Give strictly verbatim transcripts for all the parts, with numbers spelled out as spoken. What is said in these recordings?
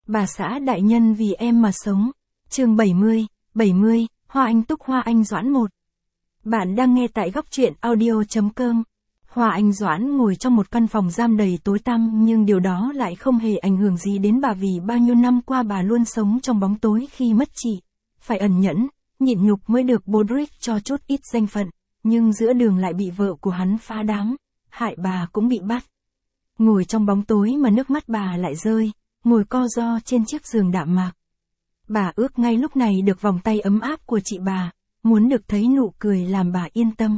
Bà xã đại nhân vì em mà sống. Chương bảy mươi, bảy mươi, Hoa Anh Túc Hoa Anh Doãn một. Bạn đang nghe tại góc truyện audio chấm com. Hoa Anh Doãn ngồi trong một căn phòng giam đầy tối tăm, nhưng điều đó lại không hề ảnh hưởng gì đến bà, vì bao nhiêu năm qua bà luôn sống trong bóng tối khi mất chị. Phải ẩn nhẫn, nhịn nhục mới được Bodrick cho chút ít danh phận, nhưng giữa đường lại bị vợ của hắn phá đám, hại bà cũng bị bắt. Ngồi trong bóng tối mà nước mắt bà lại rơi, ngồi co ro trên chiếc giường đạm mạc. Bà ước ngay lúc này được vòng tay ấm áp của chị bà, muốn được thấy nụ cười làm bà yên tâm.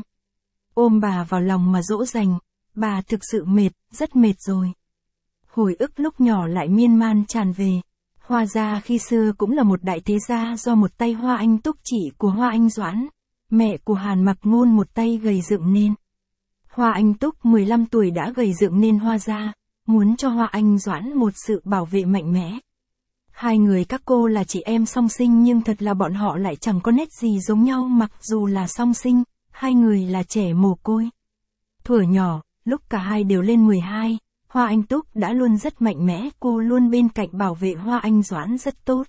Ôm bà vào lòng mà dỗ dành, bà thực sự mệt, rất mệt rồi. Hồi ức lúc nhỏ lại miên man tràn về. Hoa gia khi xưa cũng là một đại thế gia do một tay Hoa Anh Túc, chị của Hoa Anh Doãn, mẹ của Hàn Mặc Ngôn, một tay gầy dựng nên. Hoa Anh Túc mười lăm tuổi đã gầy dựng nên Hoa gia, muốn cho Hoa Anh Doãn một sự bảo vệ mạnh mẽ. Hai người các cô là chị em song sinh, nhưng thật là bọn họ lại chẳng có nét gì giống nhau. Mặc dù là song sinh, hai người là trẻ mồ côi. Thuở nhỏ, lúc cả hai đều lên mười hai, Hoa Anh Túc đã luôn rất mạnh mẽ, cô luôn bên cạnh bảo vệ Hoa Anh Doãn rất tốt.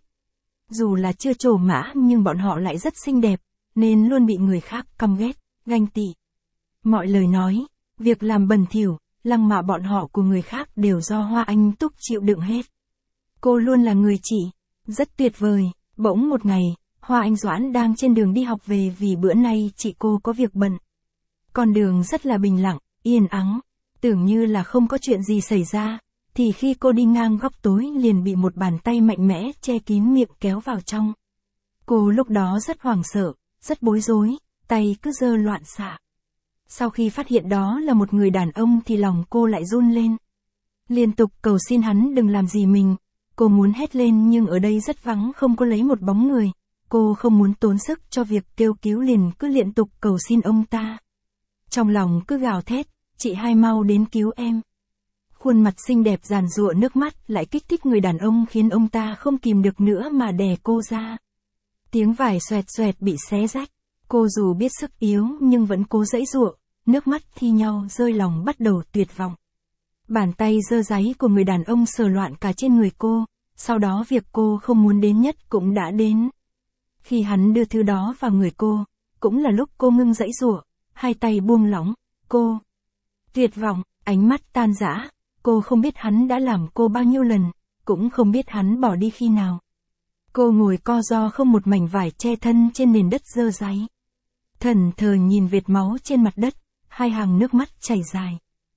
Dù là chưa trổ mã nhưng bọn họ lại rất xinh đẹp, nên luôn bị người khác căm ghét, ganh tị. Mọi lời nói, việc làm bẩn thỉu, lăng mạ bọn họ của người khác đều do Hoa Anh Túc chịu đựng hết. Cô luôn là người chị, rất tuyệt vời. Bỗng một ngày, Hoa Anh Doãn đang trên đường đi học về, vì bữa nay chị cô có việc bận. Con đường rất là bình lặng, yên ắng, tưởng như là không có chuyện gì xảy ra, thì khi cô đi ngang góc tối liền bị một bàn tay mạnh mẽ che kín miệng kéo vào trong. Cô lúc đó rất hoảng sợ, rất bối rối, tay cứ giơ loạn xạ. Sau khi phát hiện đó là một người đàn ông thì lòng cô lại run lên. Liên tục cầu xin hắn đừng làm gì mình. Cô muốn hét lên nhưng ở đây rất vắng, không có lấy một bóng người. Cô không muốn tốn sức cho việc kêu cứu, liền cứ liên tục cầu xin ông ta. Trong lòng cứ gào thét, chị hai mau đến cứu em. Khuôn mặt xinh đẹp giàn giụa nước mắt lại kích thích người đàn ông, khiến ông ta không kìm được nữa mà đè cô ra. Tiếng vải xoẹt xoẹt bị xé rách. Cô dù biết sức yếu nhưng vẫn cố giãy giụa, nước mắt thi nhau rơi, lòng bắt đầu tuyệt vọng. Bàn tay giơ giấy của người đàn ông sờ loạn cả trên người cô, sau đó việc cô không muốn đến nhất cũng đã đến. Khi hắn đưa thứ đó vào người cô, cũng là lúc cô ngưng giãy giụa, hai tay buông lỏng, cô tuyệt vọng, ánh mắt tan rã. Cô không biết hắn đã làm cô bao nhiêu lần, cũng không biết hắn bỏ đi khi nào. Cô ngồi co ro không một mảnh vải che thân trên nền đất dơ dáy. Thẫn thờ nhìn vệt máu trên mặt đất, hai hàng nước mắt chảy dài.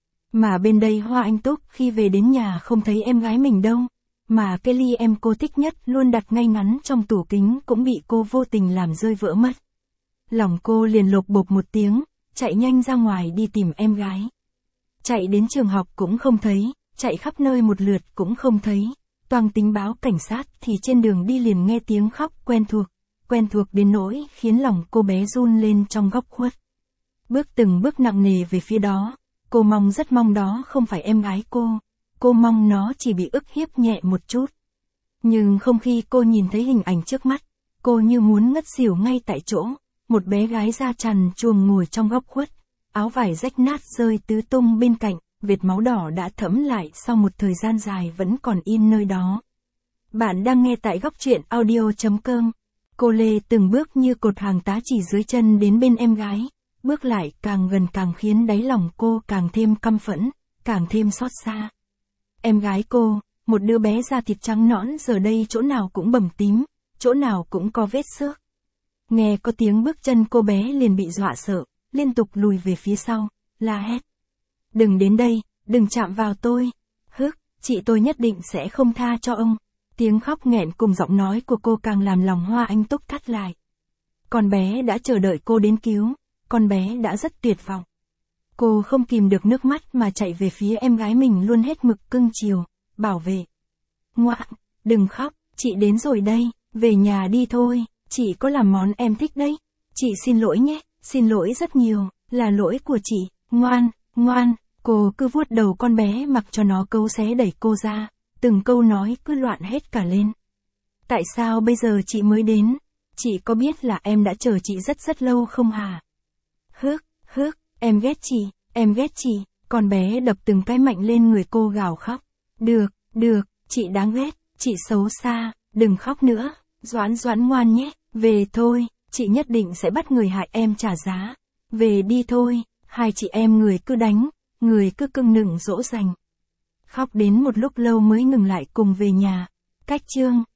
Mà bên đây Hoa Anh Túc khi về đến nhà không thấy em gái mình đâu, mà cái ly em cô thích nhất luôn đặt ngay ngắn trong tủ kính cũng bị cô vô tình làm rơi vỡ mất. Lòng cô liền lột bột một tiếng, chạy nhanh ra ngoài đi tìm em gái. Chạy đến trường học cũng không thấy, chạy khắp nơi một lượt cũng không thấy, toang tính báo cảnh sát thì trên đường đi liền nghe tiếng khóc quen thuộc, quen thuộc đến nỗi khiến lòng cô bé run lên trong góc khuất. Bước từng bước nặng nề về phía đó. Cô mong, rất mong đó không phải em gái cô. Cô mong nó chỉ bị ức hiếp nhẹ một chút. Nhưng không, khi cô nhìn thấy hình ảnh trước mắt, cô như muốn ngất xỉu ngay tại chỗ. Một bé gái da trần truồng ngồi trong góc khuất, áo vải rách nát rơi tứ tung bên cạnh, vệt máu đỏ đã thẫm lại sau một thời gian dài vẫn còn in nơi đó. Bạn đang nghe tại góc truyện audio chấm com. Cô lê từng bước như cột hàng tá chỉ dưới chân đến bên em gái. Bước lại càng gần càng khiến đáy lòng cô càng thêm căm phẫn, càng thêm xót xa. Em gái cô, một đứa bé da thịt trắng nõn, giờ đây chỗ nào cũng bầm tím, chỗ nào cũng có vết xước. Nghe có tiếng bước chân, cô bé liền bị dọa sợ, liên tục lùi về phía sau, la hét. Đừng đến đây, đừng chạm vào tôi. Hức, chị tôi nhất định sẽ không tha cho ông. Tiếng khóc nghẹn cùng giọng nói của cô càng làm lòng Hoa Anh Túc thắt lại. Con bé đã chờ đợi cô đến cứu. Con bé đã rất tuyệt vọng. Cô không kìm được nước mắt mà chạy về phía em gái mình, luôn hết mực cưng chiều, bảo vệ. Ngoạn, đừng khóc, chị đến rồi đây, về nhà đi thôi, chị có làm món em thích đấy. Chị xin lỗi nhé, xin lỗi rất nhiều, là lỗi của chị, ngoan, ngoan. Cô cứ vuốt đầu con bé mặc cho nó cấu xé đẩy cô ra, từng câu nói cứ loạn hết cả lên. Tại sao bây giờ chị mới đến? Chị có biết là em đã chờ chị rất rất lâu không hả? Hức, hức, em ghét chị, em ghét chị. Con bé đập từng cái mạnh lên người cô, gào khóc. Được, được, chị đáng ghét, Chị xấu xa, đừng khóc nữa, Doãn Doãn ngoan nhé, về thôi, chị nhất định sẽ bắt người hại em trả giá. Về đi thôi, hai chị em người cứ đánh, người cứ cưng nựng dỗ dành. Khóc đến một lúc lâu mới ngừng lại cùng về nhà. Cách chương